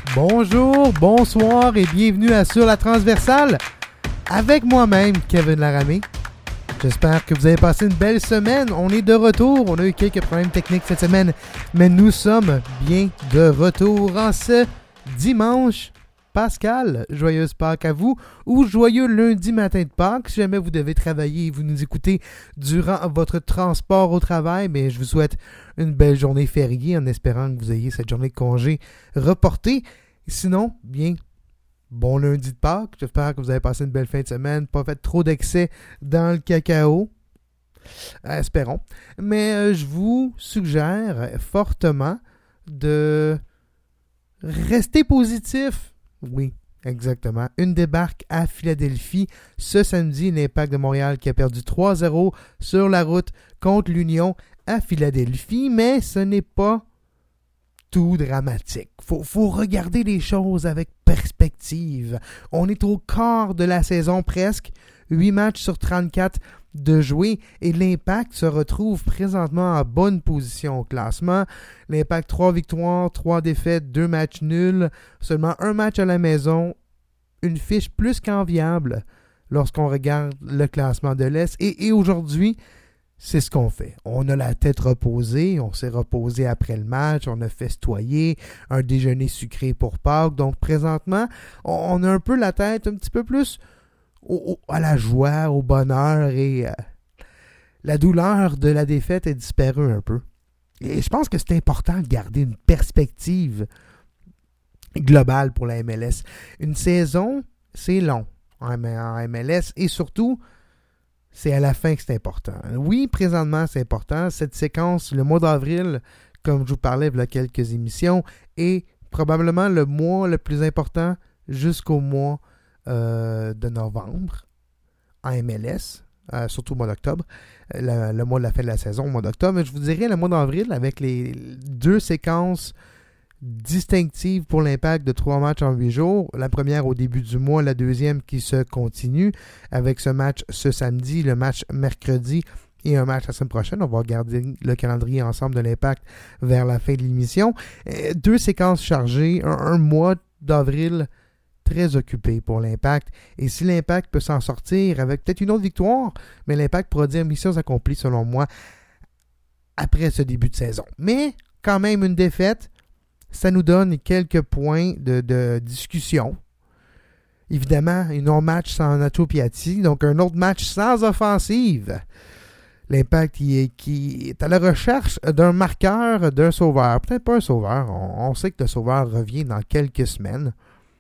Bonjour, bonsoir et bienvenue à Sur la Transversale avec moi-même, Kevin Laramé. J'espère que vous avez passé une belle semaine. On est de retour. On a eu quelques problèmes techniques cette semaine, mais nous sommes bien de retour en ce dimanche Pascal. Joyeuse Pâques à vous ou joyeux lundi matin de Pâques. Si jamais vous devez travailler et vous nous écoutez durant votre transport au travail, mais je vous souhaite une belle journée fériée en espérant que vous ayez cette journée de congé reportée. Sinon, bien, bon lundi de Pâques. J'espère que vous avez passé une belle fin de semaine, pas fait trop d'excès dans le cacao. Espérons. Mais je vous suggère fortement de rester positif. Oui, exactement. Une débarque à Philadelphie ce samedi. L'Impact de Montréal qui a perdu 3-0 sur la route contre l'Union à Philadelphie. Mais ce n'est pas tout dramatique. Faut regarder les choses avec perspective. On est au quart de la saison presque. 8 matchs sur 34 de jouer et l'Impact se retrouve présentement en bonne position au classement. L'Impact 3 victoires, 3 défaites, 2 matchs nuls, seulement un match à la maison, une fiche plus qu'enviable lorsqu'on regarde le classement de l'Est. Et aujourd'hui, c'est ce qu'on fait. On a la tête reposée, on s'est reposé après le match, on a festoyé, un déjeuner sucré pour Pâques. Donc présentement, on a un peu la tête un petit peu plus à la joie, au bonheur et la douleur de la défaite est disparue un peu. Et je pense que c'est important de garder une perspective globale pour la MLS. Une saison, c'est long en MLS et surtout, c'est à la fin que c'est important. Oui, présentement, c'est important. Cette séquence, le mois d'avril, comme je vous parlais il y a quelques émissions, est probablement le mois le plus important jusqu'au mois de novembre en MLS, surtout au mois d'octobre, le mois de la fin de la saison, au mois d'octobre. Mais je vous dirais le mois d'avril avec les 2 séquences distinctives pour l'Impact de 3 matchs en 8 jours. La première au début du mois, la deuxième qui se continue avec ce match ce samedi, le match mercredi et un match la semaine prochaine. On va regarder le calendrier ensemble de l'Impact vers la fin de l'émission. 2 séquences chargées, un mois d'avril très occupé pour l'Impact. Et si l'Impact peut s'en sortir avec peut-être une autre victoire, mais l'Impact pourra dire mission accomplie selon moi après ce début de saison. Mais quand même une défaite, ça nous donne quelques points de discussion. Évidemment, un autre match sans Nacho Piatti, donc un autre match sans offensive. L'Impact qui est à la recherche d'un marqueur, d'un sauveur. Peut-être pas un sauveur, on sait que le sauveur revient dans quelques semaines.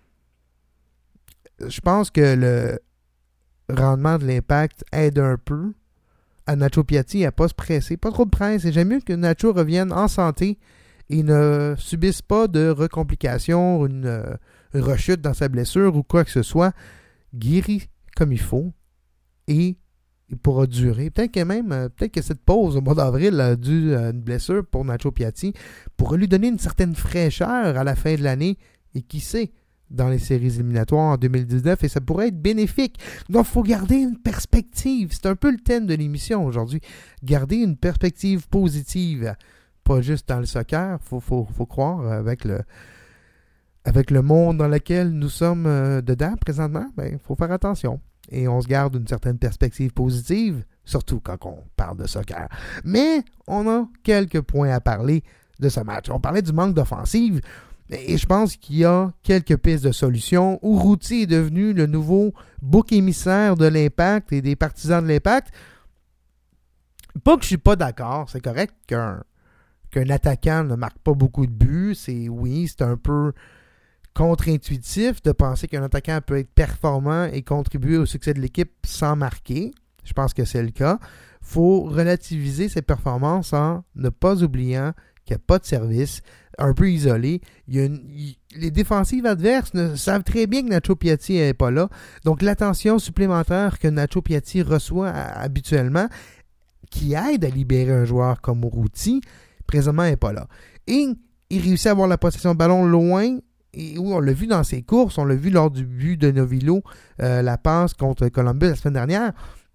Je pense que le rendement de l'Impact aide un peu à Nacho Piatti à ne pas se presser, pas trop de presse. Et j'aime mieux que Nacho revienne en santé et ne subisse pas de recomplications, une rechute dans sa blessure ou quoi que ce soit. Guéri comme il faut et il pourra durer. Peut-être que cette pause au mois d'avril a dû une blessure pour Nacho Piatti pourra lui donner une certaine fraîcheur à la fin de l'année et qui sait, dans les séries éliminatoires en 2019 et ça pourrait être bénéfique. Donc, il faut garder une perspective. C'est un peu le thème de l'émission aujourd'hui. Garder une perspective positive. Pas juste dans le soccer. Faut croire avec le monde dans lequel nous sommes dedans présentement. Il faut faire attention. Et on se garde une certaine perspective positive, surtout quand on parle de soccer. Mais on a quelques points à parler de ce match. On parlait du manque d'offensive. Et je pense qu'il y a quelques pistes de solutions. Urruti est devenu le nouveau bouc émissaire de l'Impact et des partisans de l'Impact. Pas que je suis pas d'accord. C'est correct qu'un attaquant ne marque pas beaucoup de buts. C'est un peu contre-intuitif de penser qu'un attaquant peut être performant et contribuer au succès de l'équipe sans marquer. Je pense que c'est le cas. Il faut relativiser ses performances en ne pas oubliant qu'il n'y a pas de service, un peu isolé. Les défensives adverses savent très bien que Nacho Piatti n'est pas là. Donc, l'attention supplémentaire que Nacho Piatti reçoit habituellement, qui aide à libérer un joueur comme Urruti, présentement n'est pas là. Et il réussit à avoir la possession de ballon loin. Et oui, on l'a vu dans ses courses, on l'a vu lors du but de Novillo, la passe contre Columbus la semaine dernière.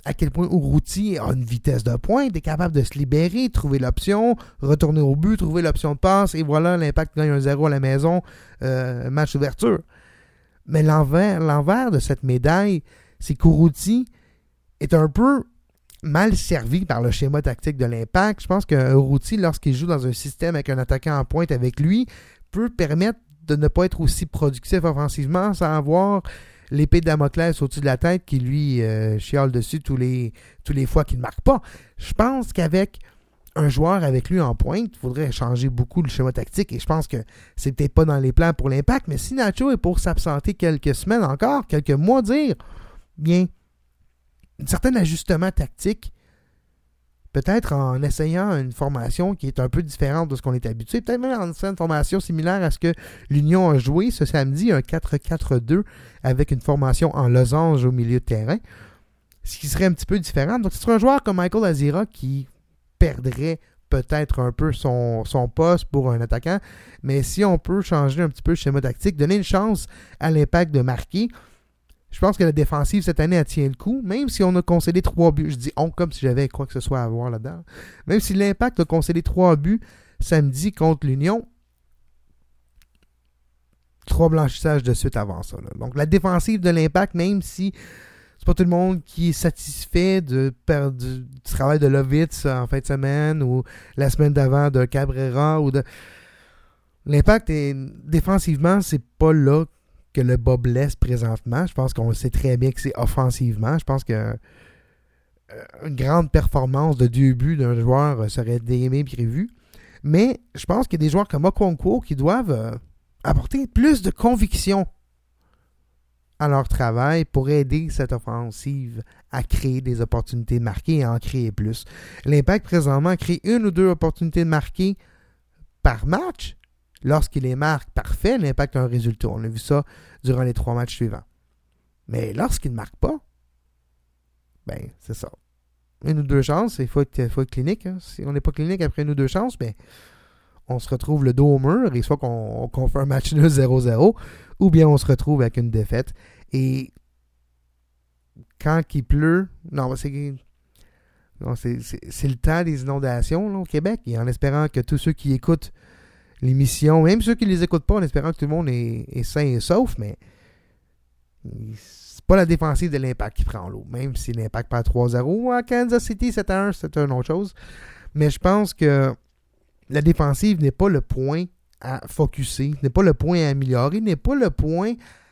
à quel point Urruti a une vitesse de pointe, est capable de se libérer, trouver l'option, retourner au but, trouver l'option de passe, et voilà, l'Impact gagne 1-0 à la maison, match d'ouverture. Mais l'envers de cette médaille, c'est qu'Urruti est un peu mal servi par le schéma tactique de l'Impact. Je pense qu'Urruti, lorsqu'il joue dans un système avec un attaquant en pointe avec lui, peut permettre de ne pas être aussi productif offensivement sans avoir l'épée de Damoclès au-dessus de la tête qui lui chiale dessus tous les fois qu'il ne marque pas. Je pense qu'avec un joueur avec lui en pointe, il faudrait changer beaucoup le schéma tactique et je pense que c'est peut-être pas dans les plans pour l'Impact, mais si Nacho est pour s'absenter quelques semaines encore, quelques mois, dire, bien, un certain ajustement tactique, peut-être en essayant une formation qui est un peu différente de ce qu'on est habitué, peut-être même en essayant une formation similaire à ce que l'Union a joué ce samedi, un 4-4-2 avec une formation en losange au milieu de terrain, ce qui serait un petit peu différent. Donc, ce serait un joueur comme Michael Azira qui perdrait peut-être un peu son poste pour un attaquant, mais si on peut changer un petit peu le schéma tactique, donner une chance à l'Impact de marquer, je pense que la défensive cette année, elle tient le coup, même si on a concédé 3 buts. Je dis on comme si j'avais quoi que ce soit à voir là-dedans. Même si l'Impact a concédé 3 buts samedi contre l'Union, 3 blanchissages de suite avant ça. Là. Donc la défensive de l'Impact, même si c'est pas tout le monde qui est satisfait du travail de Lovitz en fin de semaine ou la semaine d'avant de Cabrera ou de... L'Impact, défensivement, c'est pas là que le bas blesse présentement. Je pense qu'on sait très bien que c'est offensivement. Je pense que une grande performance de 2 buts d'un joueur serait aimé et prévu. Mais je pense qu'il y a des joueurs comme Okonkwo qui doivent apporter plus de conviction à leur travail pour aider cette offensive à créer des opportunités de marquer et à en créer plus. L'Impact présentement crée 1 ou 2 opportunités de marquer par match. Lorsqu'il les marque, parfait, l'Impact a un résultat. On a vu ça durant les 3 matchs suivants. Mais lorsqu'il ne marque pas, ben, c'est ça. 1 ou 2 chances, il faut être clinique. Hein. Si on n'est pas clinique après 1 ou 2 chances, ben, on se retrouve le dos au mur et soit qu'on fait un match nul 0-0, ou bien on se retrouve avec une défaite. Et quand il pleut, c'est le temps des inondations là, au Québec, et en espérant que tous ceux qui écoutent l'émission, même ceux qui ne les écoutent pas, en espérant que tout le monde est sain et sauf, mais c'est pas la défensive de l'Impact qui prend l'eau, même si l'Impact perd 3-0. À Kansas City, 7-1, c'est une autre chose. Mais je pense que la défensive n'est pas le point à focusser, n'est pas le point à améliorer, n'est pas le point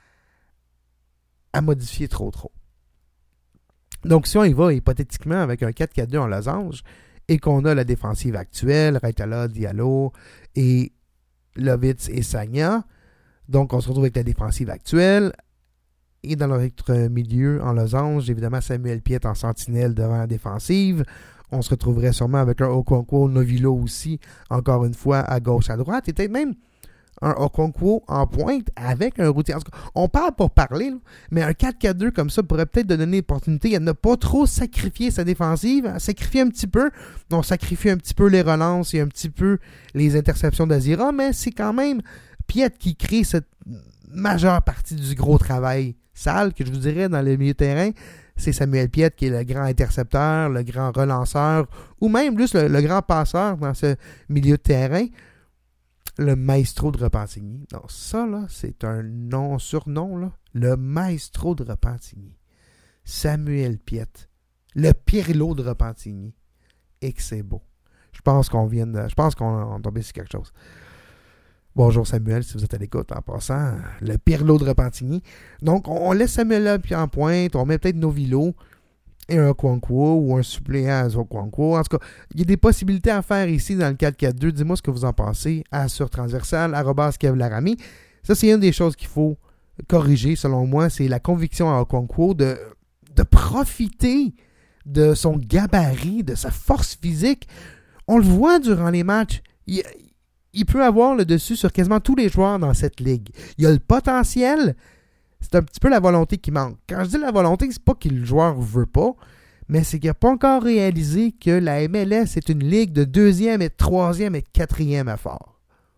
à modifier trop. Donc, si on y va hypothétiquement avec un 4-4-2 en losange et qu'on a la défensive actuelle, Raitala, Diallo et Lovitz et Sagna, donc on se retrouve avec la défensive actuelle et dans notre milieu en losange, évidemment Samuel Piette en sentinelle devant la défensive. On se retrouverait sûrement avec un Okonkwo Novilo aussi, encore une fois, à gauche, à droite. Et peut-être même un Okonkwo en pointe avec un routier. En tout cas, on parle pour parler, là, mais un 4-4-2 comme ça pourrait peut-être donner l'opportunité à ne pas trop sacrifier sa défensive, à sacrifier un petit peu. On sacrifie un petit peu les relances et un petit peu les interceptions d'Azira, mais c'est quand même Piette qui crée cette majeure partie du gros travail sale que je vous dirais dans le milieu de terrain. C'est Samuel Piette qui est le grand intercepteur, le grand relanceur, ou même juste le grand passeur dans ce milieu de terrain. Le maestro de Repentigny. Non, ça, là, c'est un surnom, là. Le maestro de Repentigny. Samuel Piette. Le Pirlo de Repentigny. Et que c'est beau. Je pense qu'on est tombé sur quelque chose. Bonjour Samuel, si vous êtes à l'écoute, en passant, le Pirlo de Repentigny. Donc, on laisse Samuel là puis en pointe, on met peut-être Novilo et un Okonkwo ou un suppléant à Okonkwo. En tout cas, il y a des possibilités à faire ici dans le 4-4-2. Dis-moi ce que vous en pensez à sur transversal, @Kev Laramie. Ça, c'est une des choses qu'il faut corriger, selon moi, c'est la conviction à Okonkwo de profiter de son gabarit, de sa force physique. On le voit durant les matchs. Il peut avoir le dessus sur quasiment tous les joueurs dans cette ligue. Il y a le potentiel, c'est un petit peu la volonté qui manque. Quand je dis la volonté, c'est pas que le joueur veut pas, mais c'est qu'il n'a pas encore réalisé que la MLS est une ligue de 2e et 3e et 4e effort.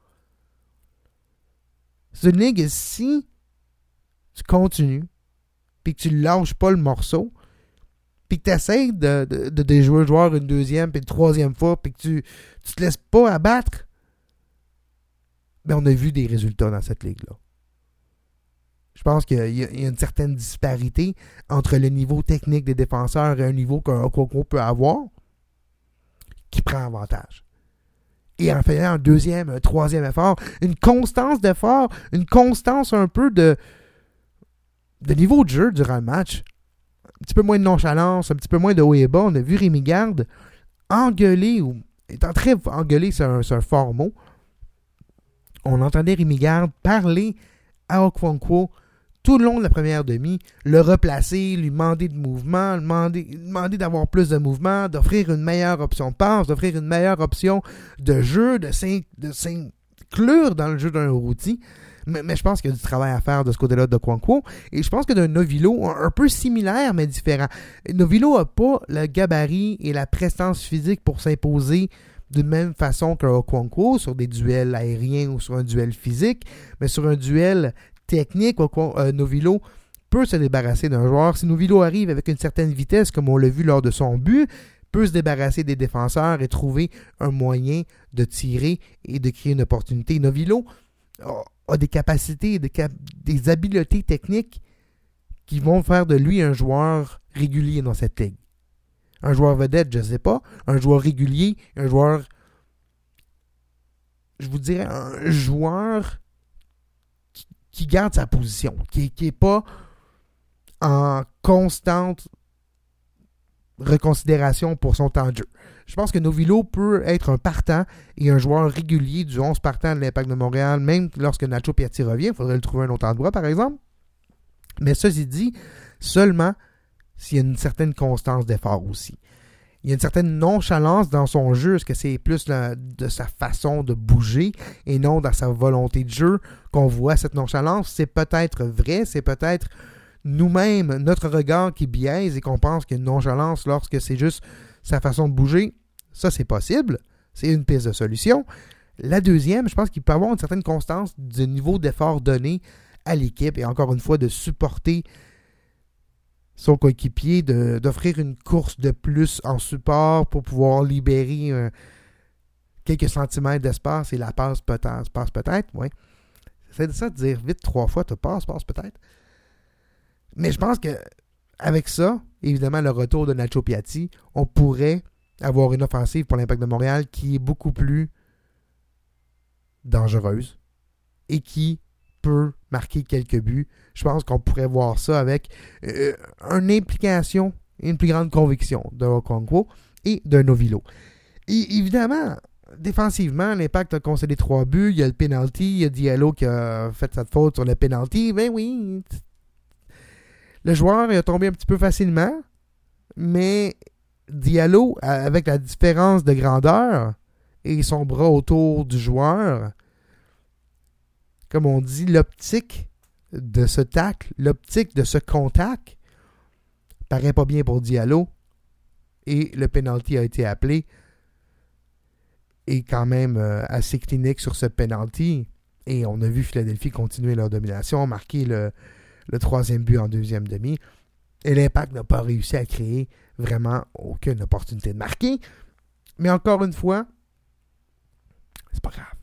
C'est une ligue, si tu continues, puis que tu ne lâches pas le morceau, puis que tu essaies de déjouer le joueur une deuxième puis une troisième fois, puis que tu te laisses pas abattre, ben on a vu des résultats dans cette ligue-là. Je pense qu'il y a une certaine disparité entre le niveau technique des défenseurs et un niveau qu'un Okonkwo peut avoir qui prend avantage. Et en faisant un deuxième, un troisième effort, une constance d'effort, une constance un peu de niveau de jeu durant le match. Un petit peu moins de nonchalance, un petit peu moins de haut et bas. On a vu Rémi Garde engueuler, ou étant très engueuler, c'est un fort mot. On entendait Rémi Garde parler à Okonkwo tout le long de la première demi, le replacer, lui demander de mouvement, demander d'avoir plus de mouvement, d'offrir une meilleure option de passe, d'offrir une meilleure option de jeu, de s'inclure dans le jeu d'un routier. Mais je pense qu'il y a du travail à faire de ce côté-là de Okonkwo. Et je pense que d'un Novilo un peu similaire, mais différent. Novilo n'a pas le gabarit et la prestance physique pour s'imposer d'une même façon qu'un Okonkwo sur des duels aériens ou sur un duel physique, mais sur un duel technique, Novilo peut se débarrasser d'un joueur. Si Novilo arrive avec une certaine vitesse, comme on l'a vu lors de son but, peut se débarrasser des défenseurs et trouver un moyen de tirer et de créer une opportunité. Novilo a des capacités, des habiletés techniques qui vont faire de lui un joueur régulier dans cette ligue. Un joueur vedette, je ne sais pas. Un joueur régulier, un joueur, je vous dirais, un joueur qui garde sa position, qui n'est pas en constante reconsidération pour son temps de jeu. Je pense que Novilo peut être un partant et un joueur régulier du 11 partant de l'Impact de Montréal, même lorsque Nacho Piatti revient. Il faudrait le trouver un autre endroit, par exemple. Mais ceci dit, seulement s'il y a une certaine constance d'effort aussi. Il y a une certaine nonchalance dans son jeu. Est-ce que c'est plus de sa façon de bouger et non dans sa volonté de jeu qu'on voit cette nonchalance? C'est peut-être vrai, c'est peut-être nous-mêmes, notre regard qui biaise et qu'on pense qu'il y a une nonchalance lorsque c'est juste sa façon de bouger. Ça, c'est possible. C'est une piste de solution. La deuxième, je pense qu'il peut avoir une certaine constance du niveau d'effort donné à l'équipe et encore une fois de supporter son coéquipier, d'offrir une course de plus en support pour pouvoir libérer quelques centimètres d'espace et la passe peut-être, oui. C'est ça de dire vite 3 fois, tu passe peut-être. Mais je pense que avec ça, évidemment, le retour de Nacho Piatti, on pourrait avoir une offensive pour l'Impact de Montréal qui est beaucoup plus dangereuse et qui peut marquer quelques buts. Je pense qu'on pourrait voir ça avec une implication et une plus grande conviction de Okonkwo et de Novilo. Et évidemment, défensivement, l'Impact a concédé 3 buts. Il y a le penalty. Il y a Diallo qui a fait cette faute sur le penalty. Ben oui, le joueur est tombé un petit peu facilement, mais Diallo, avec la différence de grandeur et son bras autour du joueur, comme on dit, l'optique de ce tacle, l'optique de ce contact, paraît pas bien pour Diallo. Et le penalty a été appelé. Et quand même assez clinique sur ce penalty. Et on a vu Philadelphie continuer leur domination, marquer le 3e but en 2e demi. Et l'Impact n'a pas réussi à créer vraiment aucune opportunité de marquer. Mais encore une fois, c'est pas grave.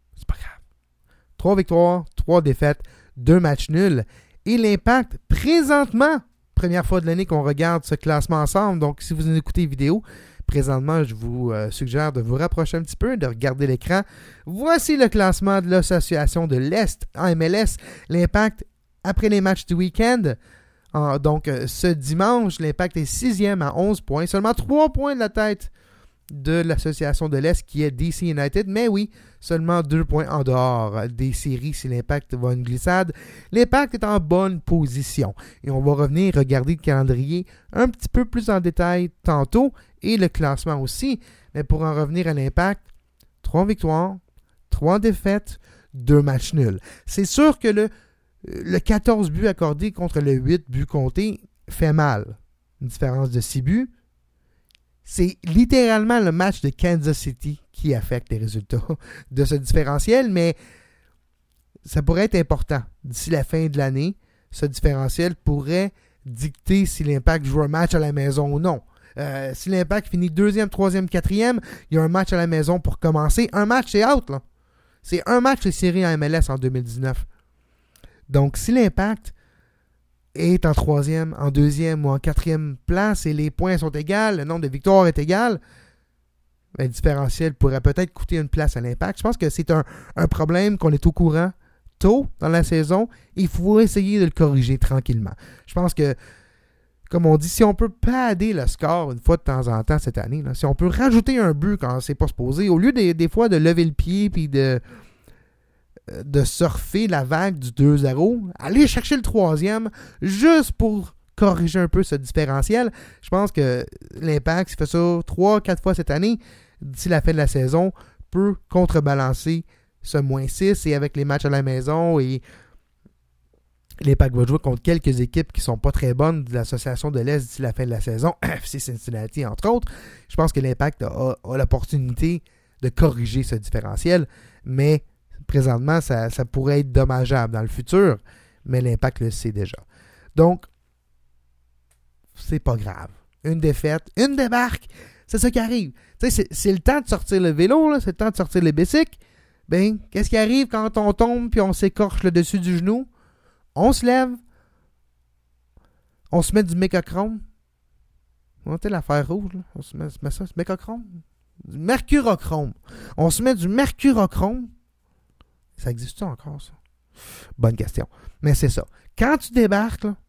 3 victoires, 3 défaites, 2 matchs nuls. Et l'Impact, présentement, première fois de l'année qu'on regarde ce classement ensemble. Donc, si vous écoutez la vidéo, présentement, je vous suggère de vous rapprocher un petit peu, de regarder l'écran. Voici le classement de l'Association de l'Est en MLS. L'Impact, après les matchs du week-end, donc ce dimanche, l'Impact est 6e à 11 points. Seulement 3 points de la tête de l'Association de l'Est qui est DC United. Mais oui, seulement 2 points en dehors des séries si l'Impact va une glissade. L'Impact est en bonne position. Et on va revenir regarder le calendrier un petit peu plus en détail tantôt et le classement aussi. Mais pour en revenir à l'Impact, 3 victoires, 3 défaites, 2 matchs nuls. C'est sûr que le 14 buts accordés contre le 8 buts comptés fait mal. Une différence de 6 buts. C'est littéralement le match de Kansas City qui affecte les résultats de ce différentiel, mais ça pourrait être important. D'ici la fin de l'année, ce différentiel pourrait dicter si l'Impact joue un match à la maison ou non. Si l'Impact finit 2e, 3e, 4e, il y a un match à la maison pour commencer. Un match, c'est out, là. C'est un match, les séries en MLS en 2019. Donc, si l'Impact est en 3e, en 2e ou en 4e place et les points sont égaux, le nombre de victoires est égal, le différentiel pourrait peut-être coûter une place à l'Impact. Je pense que c'est un problème qu'on est au courant tôt dans la saison. Il faut essayer de le corriger tranquillement. Je pense que, comme on dit, si on peut padder le score une fois de temps en temps cette année, là, si on peut rajouter un but quand c'est pas supposé, au lieu des fois de lever le pied puis de surfer la vague du 2-0, aller chercher le 3e juste pour corriger un peu ce différentiel. Je pense que l'Impact, s'il fait ça 3-4 fois cette année, d'ici la fin de la saison, peut contrebalancer ce -6 et avec les matchs à la maison et l'Impact va jouer contre quelques équipes qui ne sont pas très bonnes de l'association de l'Est d'ici la fin de la saison, FC Cincinnati entre autres. Je pense que l'Impact a l'opportunité de corriger ce différentiel, mais présentement, ça pourrait être dommageable dans le futur, mais l'Impact le sait déjà. Donc, c'est pas grave. Une défaite, une débarque, c'est ça qui arrive. Tu sais, c'est le temps de sortir le vélo, là, c'est le temps de sortir les bicycles. Ben, qu'est-ce qui arrive quand on tombe puis on s'écorche le dessus du genou? On se lève, on se met du mécachrome. Tu sais, l'affaire rouge, là. On se met ça, du mécachrome. Du mercurochrome. On se met du mercurochrome. Ça existe encore, ça? Bonne question. Mais c'est ça. Quand tu débarques, là,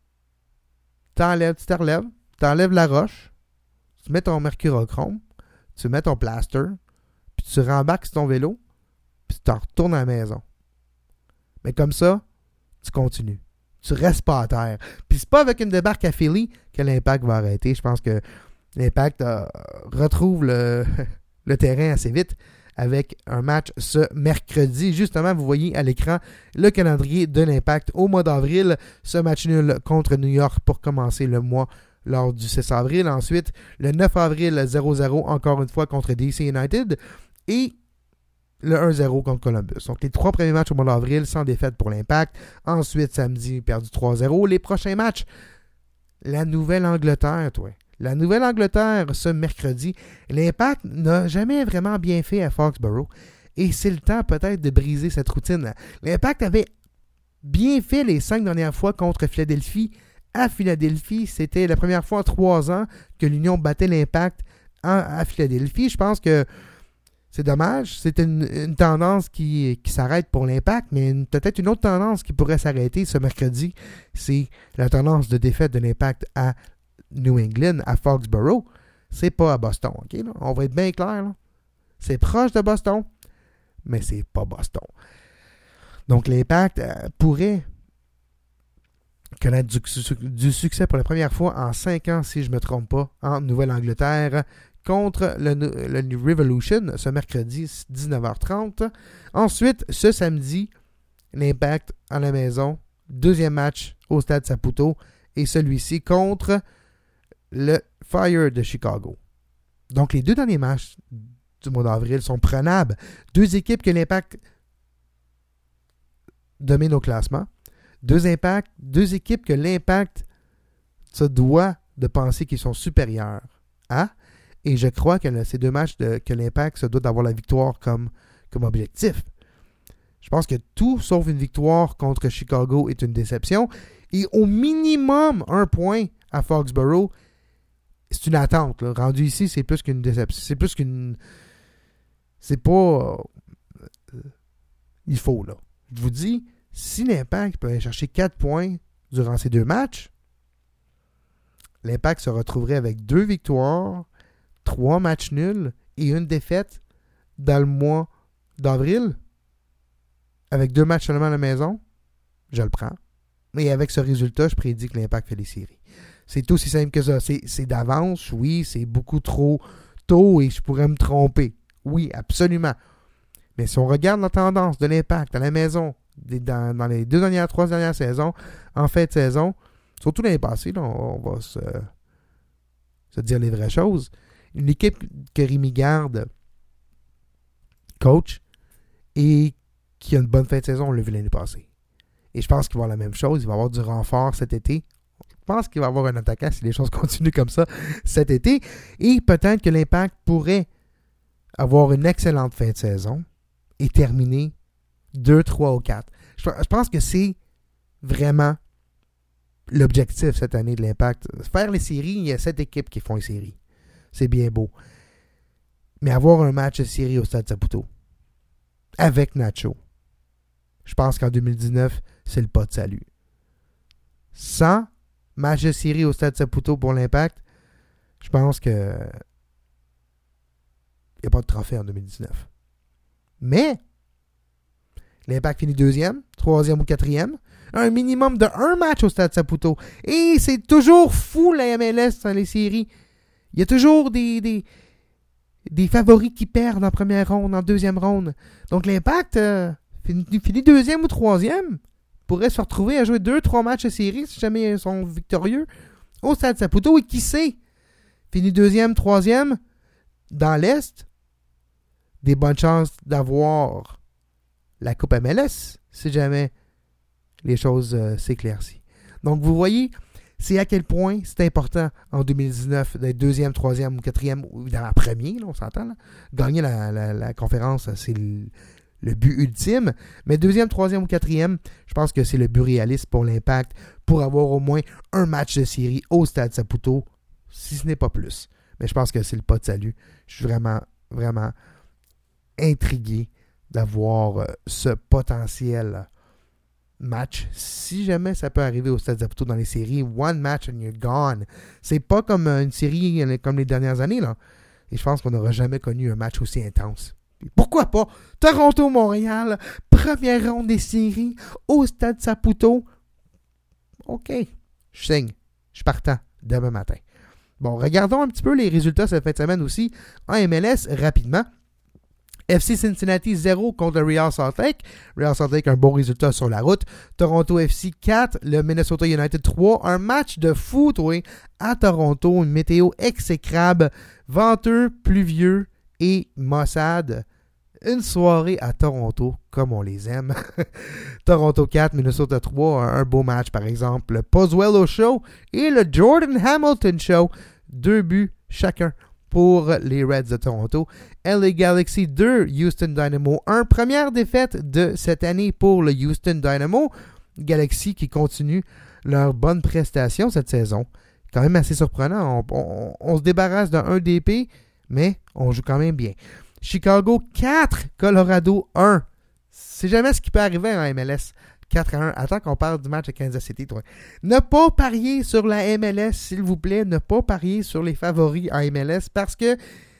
tu te relèves, t'enlèves la roche, tu mets ton mercurochrome, tu mets ton plaster, puis tu rembarques sur ton vélo, puis tu t'en retournes à la maison. Mais comme ça, tu continues. Tu restes pas à terre. Puis c'est pas avec une débarque à Philly que l'Impact va arrêter. Je pense que l'Impact retrouve le terrain assez vite avec un match ce mercredi. Justement, vous voyez à l'écran le calendrier de l'Impact au mois d'avril. Ce match nul contre New York pour commencer le mois lors du 6 avril. Ensuite, le 9 avril, 0-0 encore une fois contre DC United. Et le 1-0 contre Columbus. Donc, les 3 premiers matchs au mois d'avril sans défaite pour l'Impact. Ensuite, samedi, perdu 3-0. Les prochains matchs, la Nouvelle-Angleterre, toi. La Nouvelle-Angleterre, ce mercredi, l'Impact n'a jamais vraiment bien fait à Foxborough. Et c'est le temps peut-être de briser cette routine. L'Impact avait bien fait les 5 dernières fois contre Philadelphie. À Philadelphie, c'était la première fois en 3 ans que l'Union battait l'Impact à Philadelphie. Je pense que c'est dommage. C'est une tendance qui s'arrête pour l'Impact, mais peut-être une autre tendance qui pourrait s'arrêter ce mercredi. C'est la tendance de défaite de l'Impact à New England, à Foxborough. C'est pas à Boston, OK? Là? On va être bien clair. Là. C'est proche de Boston, mais c'est pas Boston. Donc, l'Impact pourrait connaître du succès pour la première fois en 5 ans, si je ne me trompe pas, en Nouvelle-Angleterre, contre le Revolution, ce mercredi, 19h30. Ensuite, ce samedi, l'Impact à la maison, 2e match au Stade Saputo, et celui-ci contre le Fire de Chicago. Donc, les 2 derniers matchs du mois d'avril sont prenables. 2 équipes que l'Impact domine au classement. 2 équipes que l'Impact se doit de penser qu'ils sont supérieurs à. Et je crois que ces 2 matchs que l'Impact se doit d'avoir la victoire comme objectif. Je pense que tout sauf une victoire contre Chicago est une déception. Et au minimum, 1 point à Foxborough, c'est une attente. Là. Rendu ici, c'est plus qu'une déception. C'est plus qu'une... C'est pas... il faut, là. Je vous dis, si l'Impact peut aller chercher 4 points durant ces 2 matchs, l'Impact se retrouverait avec 2 victoires, 3 matchs nuls et 1 défaite dans le mois d'avril. Avec 2 matchs seulement à la maison, je le prends. Mais avec ce résultat, je prédis que l'Impact fait les séries. C'est aussi simple que ça. C'est d'avance, oui, c'est beaucoup trop tôt et je pourrais me tromper. Oui, absolument. Mais si on regarde la tendance de l'Impact à la maison dans les 3 dernières saisons, en fin de saison, surtout l'année passée, là, on va se dire les vraies choses. Une équipe que Rémi Garde coach et qui a une bonne fin de saison, on l'a vu l'année passée. Et je pense qu'il va y avoir la même chose. Il va y avoir du renfort cet été. Je pense qu'il va y avoir un attaquant si les choses continuent comme ça cet été. Et peut-être que l'Impact pourrait avoir une excellente fin de saison et terminer 2, 3 ou 4. Je pense que c'est vraiment l'objectif cette année de l'Impact. Faire les séries, il y a 7 équipes qui font les séries. C'est bien beau. Mais avoir un match de série au Stade Saputo avec Nacho, je pense qu'en 2019, c'est le pas de salut. Sans match de série au Stade Saputo pour l'Impact, je pense que il n'y a pas de trophée en 2019. Mais l'Impact finit 2e, 3e ou 4e. Un minimum de 1 match au Stade Saputo. Et c'est toujours fou la MLS dans les séries. Il y a toujours des favoris qui perdent en première ronde, en deuxième ronde. Donc l'Impact finit 2e ou 3e. Pourrait se retrouver à jouer 2-3 matchs de série si jamais ils sont victorieux au Stade Saputo. Et qui sait, finit 2e, 3e dans l'Est. Des bonnes chances d'avoir la Coupe MLS si jamais les choses s'éclaircissent. Donc vous voyez, c'est à quel point c'est important en 2019 d'être 2e, 3e ou 4e ou évidemment premier, là, on s'entend. Là. Gagner la conférence, c'est le but ultime. Mais 2e, 3e ou 4e, je pense que c'est le but réaliste pour l'Impact pour avoir au moins un match de série au Stade Saputo, si ce n'est pas plus. Mais je pense que c'est le pas de salut. Je suis vraiment, vraiment intrigué d'avoir ce potentiel match. Si jamais ça peut arriver au Stade Saputo dans les séries, one match and you're gone. C'est pas comme une série comme les dernières années, là. Et je pense qu'on n'aura jamais connu un match aussi intense. Pourquoi pas? Toronto-Montréal, première ronde des séries, au Stade Saputo. OK. Je signe. Je suis partant demain matin. Bon, regardons un petit peu les résultats cette fin de semaine aussi en MLS rapidement. FC Cincinnati 0 contre le Real Salt Lake. Real Salt Lake, un bon résultat sur la route. Toronto FC 4, le Minnesota United 3. Un match de foot, oui, à Toronto. Une météo exécrable, venteux, pluvieux et maussade. Une soirée à Toronto, comme on les aime. Toronto 4, Minnesota 3. Un beau match, par exemple. Le Pozuelo Show et le Jordan Hamilton Show. 2 buts chacun pour les Reds de Toronto. LA Galaxy 2, Houston Dynamo 1. Première défaite de cette année pour le Houston Dynamo. Galaxy qui continue leur bonne prestation cette saison. Quand même assez surprenant. On se débarrasse d'un DP, mais on joue quand même bien. Chicago 4, Colorado 1. C'est jamais ce qui peut arriver en MLS. 4-1. Attends qu'on parle du match à Kansas City, toi. Ne pas parier sur la MLS, s'il vous plaît. Ne pas parier sur les favoris en MLS parce que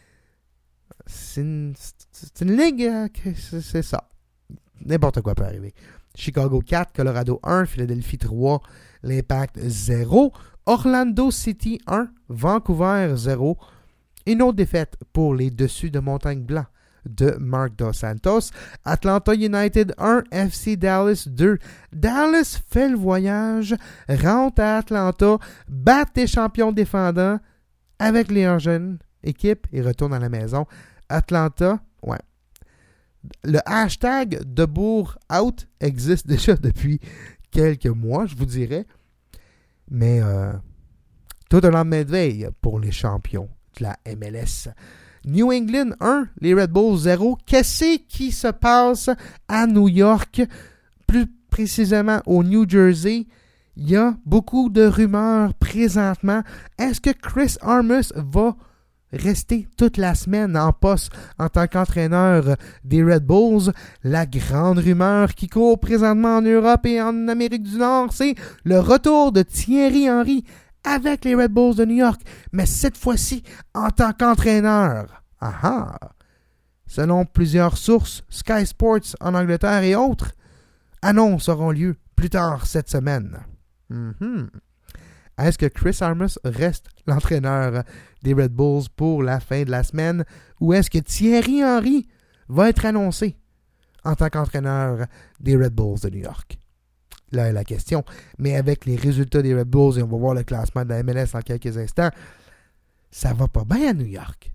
c'est une ligue que c'est ça. N'importe quoi peut arriver. Chicago 4, Colorado 1, Philadelphie 3, l'Impact 0, Orlando City 1, Vancouver 0. Une autre défaite pour les dessus de Montagne Blanc de Marc Dos Santos. Atlanta United 1, FC Dallas 2. Dallas fait le voyage, rentre à Atlanta, bat les champions défendants avec les jeunes équipes et retourne à la maison. Atlanta, ouais. Le hashtag Debourg Out existe déjà depuis quelques mois, je vous dirais. Mais tout un lendemain de veille pour les champions de la MLS. New England 1, les Red Bulls 0. Qu'est-ce qui se passe à New York? Plus précisément au New Jersey. Il y a beaucoup de rumeurs présentement. Est-ce que Chris Armas va rester toute la semaine en poste en tant qu'entraîneur des Red Bulls? La grande rumeur qui court présentement en Europe et en Amérique du Nord, c'est le retour de Thierry Henry avec les Red Bulls de New York, mais cette fois-ci en tant qu'entraîneur. Aha! Selon plusieurs sources, Sky Sports en Angleterre et autres, annonces auront lieu plus tard cette semaine. Est-ce que Chris Armas reste l'entraîneur des Red Bulls pour la fin de la semaine ou est-ce que Thierry Henry va être annoncé en tant qu'entraîneur des Red Bulls de New York? Là est la question. Mais avec les résultats des Red Bulls, et on va voir le classement de la MLS en quelques instants, ça va pas bien à New York.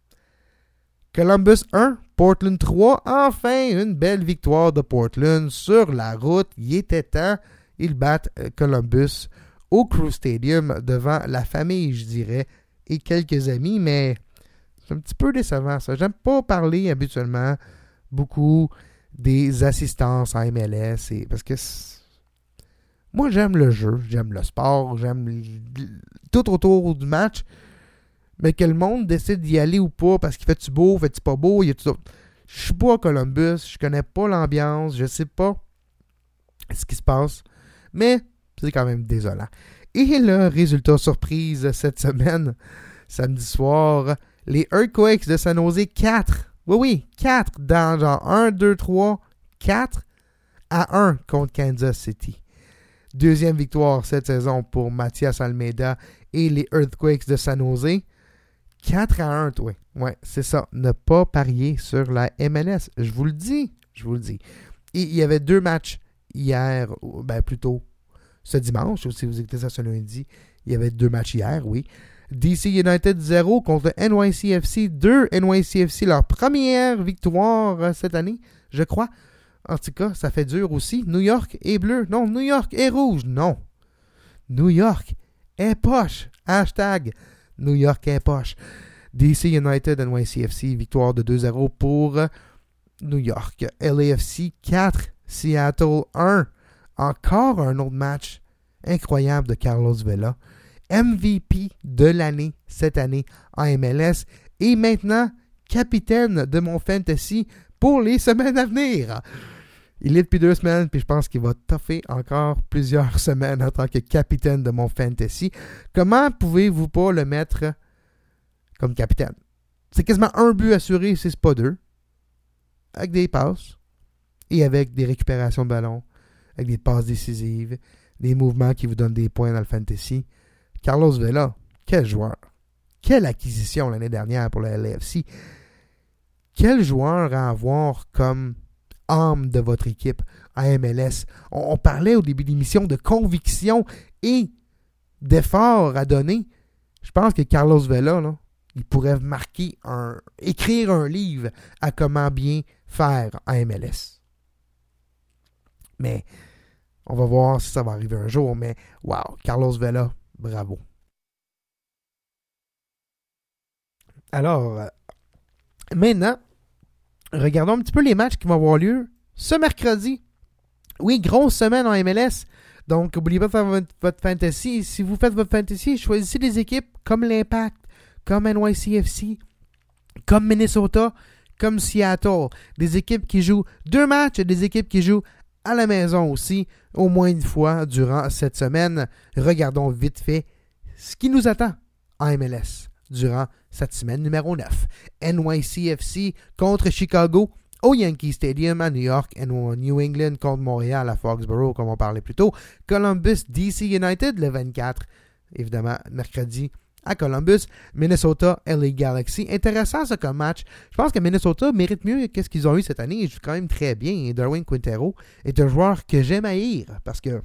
Columbus 1, Portland 3. Enfin, une belle victoire de Portland sur la route. Il était temps. Ils battent Columbus au Crew Stadium devant la famille, je dirais, et quelques amis, mais c'est un petit peu décevant ça. J'aime pas parler habituellement beaucoup des assistances en MLS parce que moi j'aime le jeu, j'aime le sport, j'aime tout autour du match, mais que le monde décide d'y aller ou pas parce qu'il fait-tu beau, fait-tu pas beau, il y a tout ça. Je suis pas à Columbus, je connais pas l'ambiance, je sais pas ce qui se passe, mais c'est quand même désolant. Et le résultat surprise cette semaine, samedi soir, les Earthquakes de San Jose 4. Oui, 4 dans genre 1, 2, 3, 4 à 1 contre Kansas City. Deuxième victoire cette saison pour Mathias Almeida et les Earthquakes de San Jose. 4 à 1, toi. Ouais, c'est ça. Ne pas parier sur la MLS. Je vous le dis. Et il y avait 2 matchs hier, plutôt ce dimanche, si vous écoutez ça ce lundi. Il y avait 2 matchs hier, oui. DC United 0 contre NYCFC 2. NYCFC, leur première victoire cette année, je crois. En tout cas, ça fait dur aussi. New York est bleu. Non, New York est rouge. Non. New York est poche. Hashtag New York est poche. DC United, NYCFC, victoire de 2-0 pour New York. LAFC 4, Seattle 1. Encore un autre match incroyable de Carlos Vela. MVP de l'année cette année en MLS. Et maintenant, capitaine de mon fantasy pour les semaines à venir. Il est depuis 2 semaines, puis je pense qu'il va toffer encore plusieurs semaines en tant que capitaine de mon fantasy. Comment pouvez-vous pas le mettre comme capitaine? C'est quasiment un but assuré, si c'est pas 2. Avec des passes et avec des récupérations de ballon, avec des passes décisives, des mouvements qui vous donnent des points dans le fantasy. Carlos Vela, quel joueur! Quelle acquisition l'année dernière pour le LAFC! Quel joueur à avoir comme âme de votre équipe à MLS? On parlait au début de l'émission de conviction et d'effort à donner. Je pense que Carlos Vela, là, il pourrait écrire un livre à comment bien faire à MLS. Mais on va voir si ça va arriver un jour. Mais wow, Carlos Vela, bravo. Alors, maintenant, regardons un petit peu les matchs qui vont avoir lieu ce mercredi. Oui, grosse semaine en MLS. Donc, n'oubliez pas de faire votre fantasy. Si vous faites votre fantasy, choisissez des équipes comme l'Impact, comme NYCFC, comme Minnesota, comme Seattle. Des équipes qui jouent 2 matchs et des équipes qui jouent à la maison aussi, au moins une fois durant cette semaine. Regardons vite fait ce qui nous attend en MLS durant cette semaine numéro 9. NYCFC contre Chicago au Yankee Stadium à New York. New England contre Montréal à Foxborough, comme on parlait plus tôt. Columbus, DC United le 24, évidemment, mercredi à Columbus. Minnesota, LA Galaxy. Intéressant ça comme match. Je pense que Minnesota mérite mieux que ce qu'ils ont eu cette année. Ils jouent quand même très bien. Et Darwin Quintero est un joueur que j'aime haïr parce que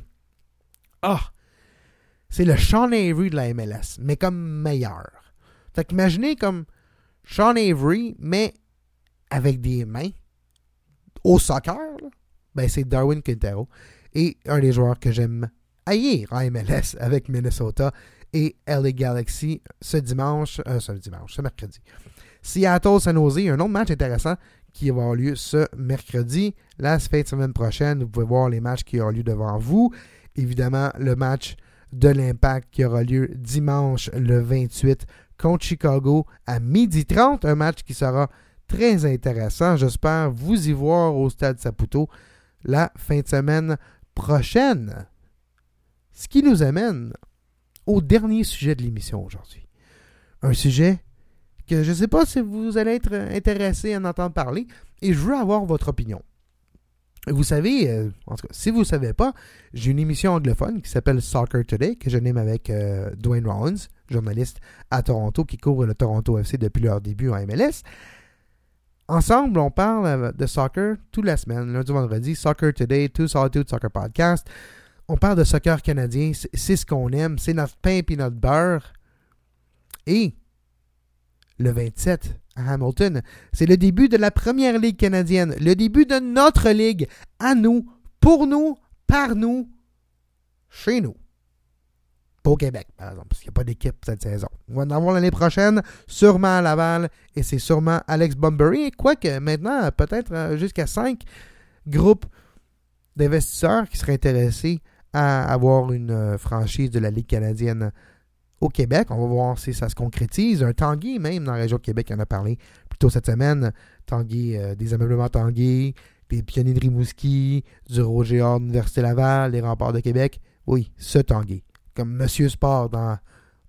c'est le Sean Avery de la MLS, mais comme meilleur. Fait qu'imaginez comme Sean Avery, mais avec des mains au soccer, là, ben c'est Darwin Quintero. Et un des joueurs que j'aime haïr en MLS avec Minnesota et LA Galaxy ce mercredi. Seattle, San Jose, un autre match intéressant qui va avoir lieu ce mercredi. La fin de semaine prochaine, vous pouvez voir les matchs qui auront lieu devant vous. Évidemment, le match de l'Impact qui aura lieu dimanche le 28 contre Chicago à 12h30. Un match qui sera très intéressant. J'espère vous y voir au Stade Saputo la fin de semaine prochaine. Ce qui nous amène au dernier sujet de l'émission aujourd'hui. Un sujet que je ne sais pas si vous allez être intéressé à en entendre parler et je veux avoir votre opinion. Vous savez, en tout cas, si vous ne savez pas, j'ai une émission anglophone qui s'appelle Soccer Today que j'anime avec Dwayne Rollins, journaliste à Toronto qui couvre le Toronto FC depuis leur début en MLS. Ensemble, on parle de soccer toute la semaine, lundi, vendredi, Soccer Today, Two Solitude Soccer Podcast. On parle de soccer canadien, c'est ce qu'on aime, c'est notre pain et notre beurre. Et le 27 à Hamilton, c'est le début de la première ligue canadienne, le début de notre ligue, à nous, pour nous, par nous, chez nous. Pas au Québec, par exemple, parce qu'il n'y a pas d'équipe cette saison. On va en avoir l'année prochaine, sûrement à Laval, et c'est sûrement Alex Bunbury. Quoique maintenant, peut-être jusqu'à 5 groupes d'investisseurs qui seraient intéressés à avoir une franchise de la Ligue canadienne au Québec. On va voir si ça se concrétise. Un Tanguy, même, dans la région de Québec, en a parlé plus tôt cette semaine. Tanguy, des ameublements Tanguy, des pionniers de Rimouski, du Roger Hart, l'Université Laval, les Remparts de Québec. Oui, ce Tanguy. Comme Monsieur Sport dans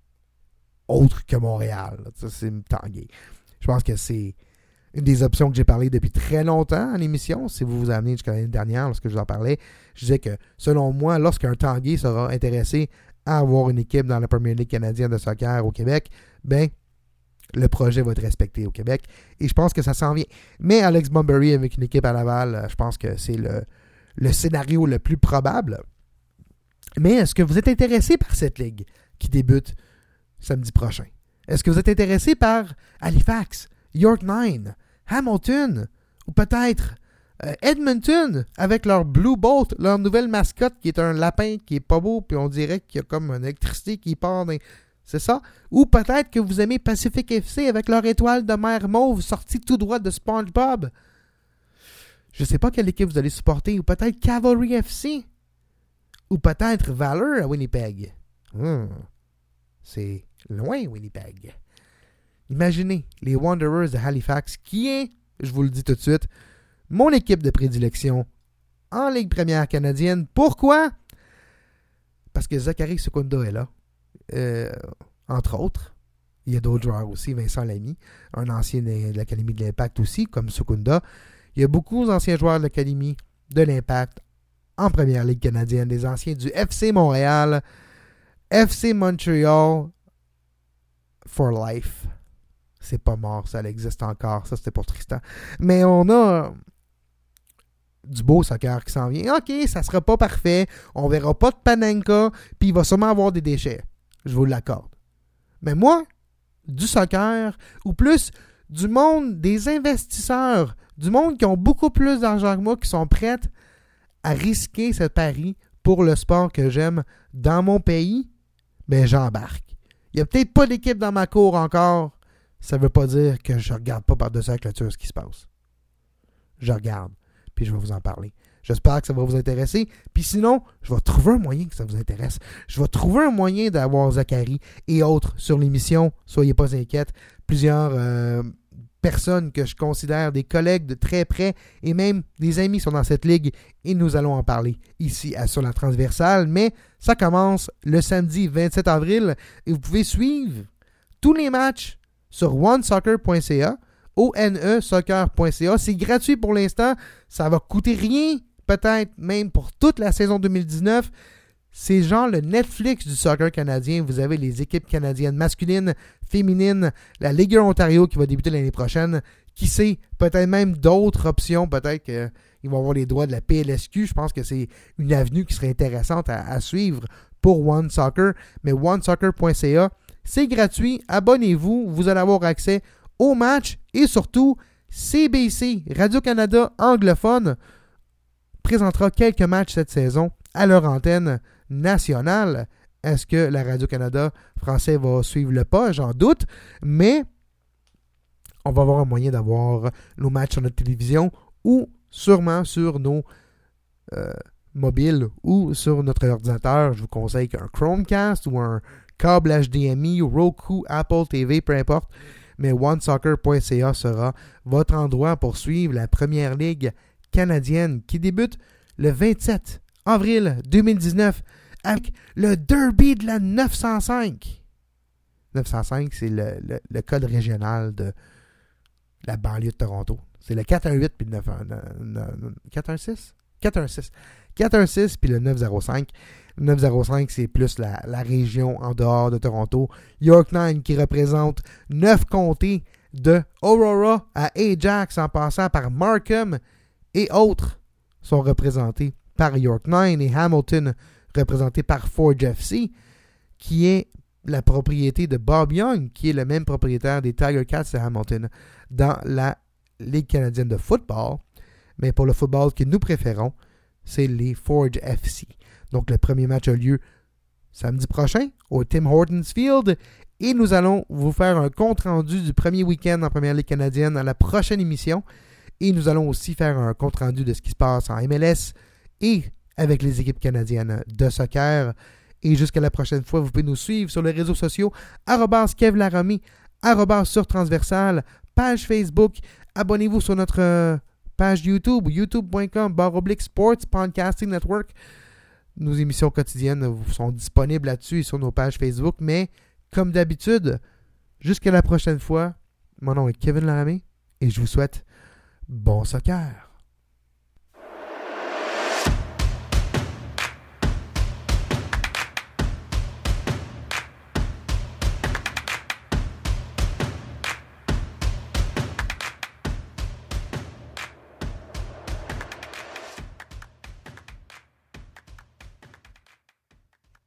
autre que Montréal. Ça, c'est Tanguy. Je pense que c'est une des options que j'ai parlé depuis très longtemps en émission. Si vous vous amenez jusqu'à l'année dernière, lorsque je vous en parlais, je disais que, selon moi, lorsqu'un Tanguy sera intéressé à avoir une équipe dans la Premier League canadienne de soccer au Québec, ben, le projet va être respecté au Québec. Et je pense que ça s'en vient. Mais Alex Bunbury avec une équipe à Laval, je pense que c'est le scénario le plus probable. Mais est-ce que vous êtes intéressé par cette ligue qui débute samedi prochain? Est-ce que vous êtes intéressé par Halifax, York 9, Hamilton ou peut-être Edmonton avec leur Blue Bolt, leur nouvelle mascotte qui est un lapin qui est pas beau puis on dirait qu'il y a comme une électricité qui part dans... C'est ça? Ou peut-être que vous aimez Pacific FC avec leur étoile de mer mauve sortie tout droit de SpongeBob. Je sais pas quelle équipe vous allez supporter. Ou peut-être Cavalry FC. Ou peut-être Valor à Winnipeg. C'est loin, Winnipeg. Imaginez les Wanderers de Halifax, qui est, je vous le dis tout de suite, mon équipe de prédilection en Ligue première canadienne. Pourquoi? Parce que Zachary Secunda est là. Entre autres. Il y a d'autres joueurs aussi. Vincent Lamy, un ancien de l'Académie de l'Impact aussi, comme Secunda. Il y a beaucoup d'anciens joueurs de l'Académie de l'Impact en Première Ligue canadienne, des anciens du FC Montréal, FC Montreal for life. C'est pas mort, ça existe encore. Ça, c'était pour Tristan. Mais on a du beau soccer qui s'en vient. OK, ça sera pas parfait. On verra pas de Panenka, puis il va sûrement avoir des déchets. Je vous l'accorde. Mais moi, du soccer, ou plus du monde des investisseurs, du monde qui ont beaucoup plus d'argent que moi, qui sont prêts à risquer ce pari pour le sport que j'aime dans mon pays, ben j'embarque. Il n'y a peut-être pas d'équipe dans ma cour encore. Ça ne veut pas dire que je ne regarde pas par-dessus la clôture ce qui se passe. Je regarde, puis je vais vous en parler. J'espère que ça va vous intéresser. Puis sinon, je vais trouver un moyen que ça vous intéresse. Je vais trouver un moyen d'avoir Zachary et autres sur l'émission. Soyez pas inquiètes. Plusieurs personnes que je considère des collègues de très près et même des amis sont dans cette ligue et nous allons en parler ici sur la transversale. Mais ça commence le samedi 27 avril et vous pouvez suivre tous les matchs sur onesoccer.ca, onesoccer.ca. C'est gratuit pour l'instant. Ça va coûter rien, peut-être même pour toute la saison 2019. C'est genre le Netflix du soccer canadien. Vous avez les équipes canadiennes masculines, féminines, la Ligue 1 Ontario qui va débuter l'année prochaine. Qui sait, peut-être même d'autres options. Peut-être qu'ils vont avoir les droits de la PLSQ. Je pense que c'est une avenue qui serait intéressante à suivre pour One Soccer. Mais onesoccer.ca, c'est gratuit. Abonnez-vous. Vous allez avoir accès aux matchs et surtout CBC, Radio-Canada anglophone, présentera quelques matchs cette saison à leur antenne nationale. Est-ce que la Radio-Canada français va suivre le pas? J'en doute, mais on va avoir un moyen d'avoir nos matchs sur notre télévision ou sûrement sur nos mobiles ou sur notre ordinateur. Je vous conseille qu'un Chromecast ou un câble HDMI, Roku, Apple TV, peu importe. Mais onesoccer.ca sera votre endroit pour suivre la Première Ligue canadienne qui débute le 27 avril 2019 avec le Derby de la 905. 905, c'est le code régional de la banlieue de Toronto. C'est le 418 puis le 416? 416. 416 puis le 905. Le 905, c'est plus la région en dehors de Toronto. York 9 qui représente 9 comtés de Aurora à Ajax en passant par Markham et autres sont représentés par York 9 et Hamilton représenté par Forge FC qui est la propriété de Bob Young qui est le même propriétaire des Tiger Cats de Hamilton dans la Ligue canadienne de football. Mais pour le football que nous préférons, c'est les Forge FC. Donc, le premier match a lieu samedi prochain au Tim Hortons Field. Et nous allons vous faire un compte-rendu du premier week-end en Première Ligue canadienne à la prochaine émission. Et nous allons aussi faire un compte-rendu de ce qui se passe en MLS et avec les équipes canadiennes de soccer. Et jusqu'à la prochaine fois, vous pouvez nous suivre sur les réseaux sociaux @KevLaramie, sur Transversal, page Facebook. Abonnez-vous sur notre page YouTube, youtube.com/Sports Podcasting Network. Nos émissions quotidiennes sont disponibles là-dessus et sur nos pages Facebook. Mais comme d'habitude, jusqu'à la prochaine fois, mon nom est Kevin Laramie et je vous souhaite bon soccer.